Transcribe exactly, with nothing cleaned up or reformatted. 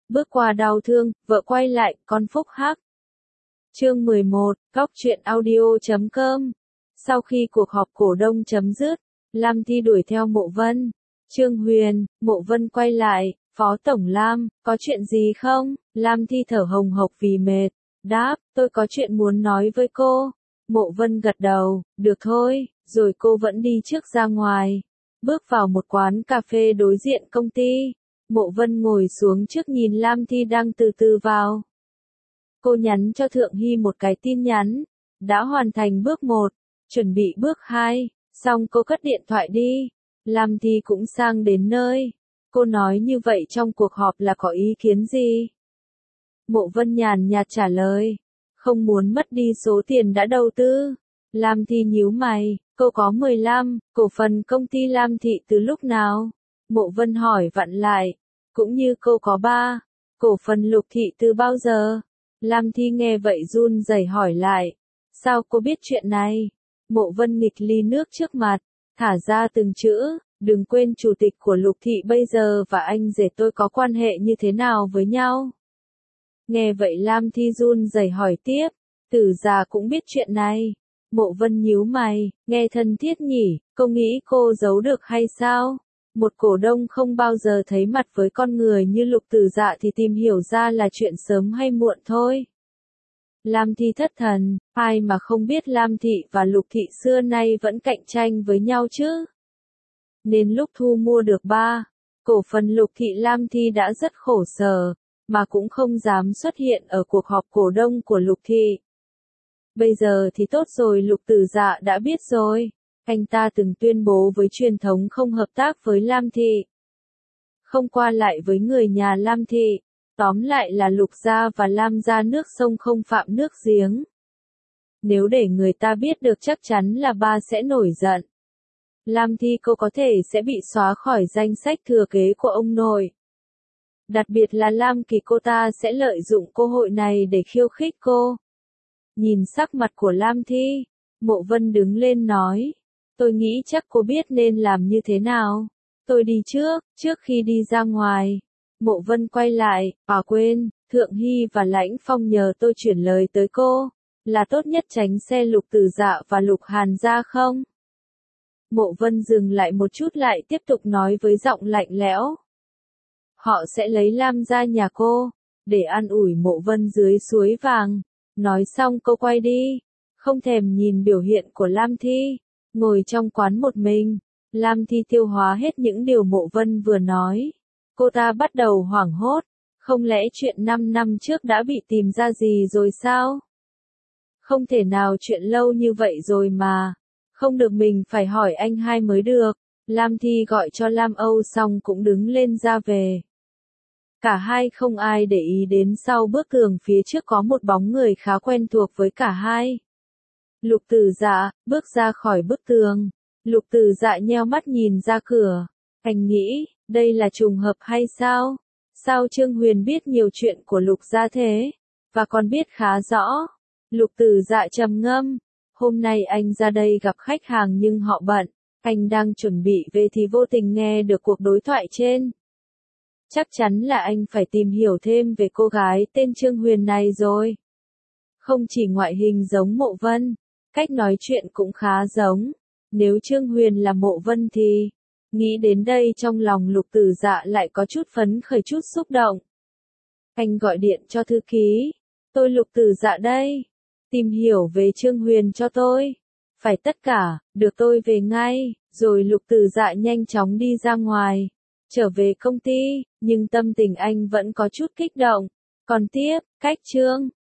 bước qua đau thương, vợ quay lại, con phúc hắc. Chương mười một, Góc truyện audio chấm com. Sau khi cuộc họp cổ đông chấm dứt, Lam Thi đuổi theo Mộ Vân. Trương Huyền, Mộ Vân quay lại, Phó Tổng Lam, có chuyện gì không? Lam Thi thở hồng hộc vì mệt. Đáp, tôi có chuyện muốn nói với cô. Mộ Vân gật đầu, được thôi, rồi cô vẫn đi trước ra ngoài. Bước vào một quán cà phê đối diện công ty. Mộ Vân ngồi xuống trước nhìn Lam Thi đang từ từ vào. Cô nhắn cho Thượng Hy một cái tin nhắn. Đã hoàn thành bước một, chuẩn bị bước hai, xong cô cất điện thoại đi. Lam Thi cũng sang đến nơi. Cô nói như vậy trong cuộc họp là có ý kiến gì? Mộ Vân nhàn nhạt trả lời. Không muốn mất đi số tiền đã đầu tư. Lam Thi nhíu mày, cô có mười lăm, cổ phần công ty Lam Thị từ lúc nào? Mộ Vân hỏi vặn lại. Cũng như cô có ba, cổ phần Lục Thị từ bao giờ? Lam Thi nghe vậy run rẩy hỏi lại. Sao cô biết chuyện này? Mộ Vân nghịch ly nước trước mặt, thả ra từng chữ, đừng quên chủ tịch của Lục Thị bây giờ và anh rể tôi có quan hệ như thế nào với nhau. Nghe vậy Lam Thi run rẩy hỏi tiếp, Tử già cũng biết chuyện này. Mộ Vân nhíu mày, nghe thân thiết nhỉ, cô nghĩ cô giấu được hay sao? Một cổ đông không bao giờ thấy mặt với con người như Lục Tử Dạ thì tìm hiểu ra là chuyện sớm hay muộn thôi. Lam Thi thất thần, ai mà không biết Lam Thị và Lục Thị xưa nay vẫn cạnh tranh với nhau chứ. Nên lúc thu mua được ba, cổ phần Lục Thị Lam Thi đã rất khổ sở, mà cũng không dám xuất hiện ở cuộc họp cổ đông của Lục Thị. Bây giờ thì tốt rồi, Lục Tử Dạ đã biết rồi. Anh ta từng tuyên bố với truyền thông không hợp tác với Lam Thị, không qua lại với người nhà Lam Thị. Tóm lại là Lục gia và Lam gia nước sông không phạm nước giếng. Nếu để người ta biết được chắc chắn là ba sẽ nổi giận. Lam Thi cô có thể sẽ bị xóa khỏi danh sách thừa kế của ông nội. Đặc biệt là Lam Kỳ cô ta sẽ lợi dụng cơ hội này để khiêu khích cô. Nhìn sắc mặt của Lam Thi, Mộ Vân đứng lên nói. Tôi nghĩ chắc cô biết nên làm như thế nào. Tôi đi trước, trước khi đi ra ngoài. Mộ Vân quay lại, à quên, Thượng Hy và Lãnh Phong nhờ tôi chuyển lời tới cô, là tốt nhất tránh xe Lục Tử Dạ và Lục Hàn ra không? Mộ Vân dừng lại một chút lại tiếp tục nói với giọng lạnh lẽo. Họ sẽ lấy Lam ra nhà cô, để an ủi Mộ Vân dưới suối vàng. Nói xong cô quay đi, không thèm nhìn biểu hiện của Lam Thi, ngồi trong quán một mình. Lam Thi tiêu hóa hết những điều Mộ Vân vừa nói. Cô ta bắt đầu hoảng hốt, không lẽ chuyện năm năm trước đã bị tìm ra gì rồi sao? Không thể nào, chuyện lâu như vậy rồi mà. Không được, mình phải hỏi anh hai mới được. Lam Thi gọi cho Lam Âu xong cũng đứng lên ra về. Cả hai không ai để ý đến sau bức tường phía trước có một bóng người khá quen thuộc với cả hai. Lục Tử Dạ, bước ra khỏi bức tường. Lục Tử Dạ nheo mắt nhìn ra cửa. Anh nghĩ, đây là trùng hợp hay sao? Sao Trương Huyền biết nhiều chuyện của Lục gia thế? Và còn biết khá rõ. Lục Tử Dạ trầm ngâm. Hôm nay anh ra đây gặp khách hàng nhưng họ bận. Anh đang chuẩn bị về thì vô tình nghe được cuộc đối thoại trên. Chắc chắn là anh phải tìm hiểu thêm về cô gái tên Trương Huyền này rồi. Không chỉ ngoại hình giống Mộ Vân, cách nói chuyện cũng khá giống. Nếu Trương Huyền là Mộ Vân thì... Nghĩ đến đây trong lòng Lục Tử Dạ lại có chút phấn khởi, chút xúc động. Anh gọi điện cho thư ký. Tôi Lục Tử Dạ đây. Tìm hiểu về Trương Huyền cho tôi. Phải tất cả, được tôi về ngay. Rồi Lục Tử Dạ nhanh chóng đi ra ngoài. Trở về công ty, nhưng tâm tình anh vẫn có chút kích động. Còn tiếp, cách chương.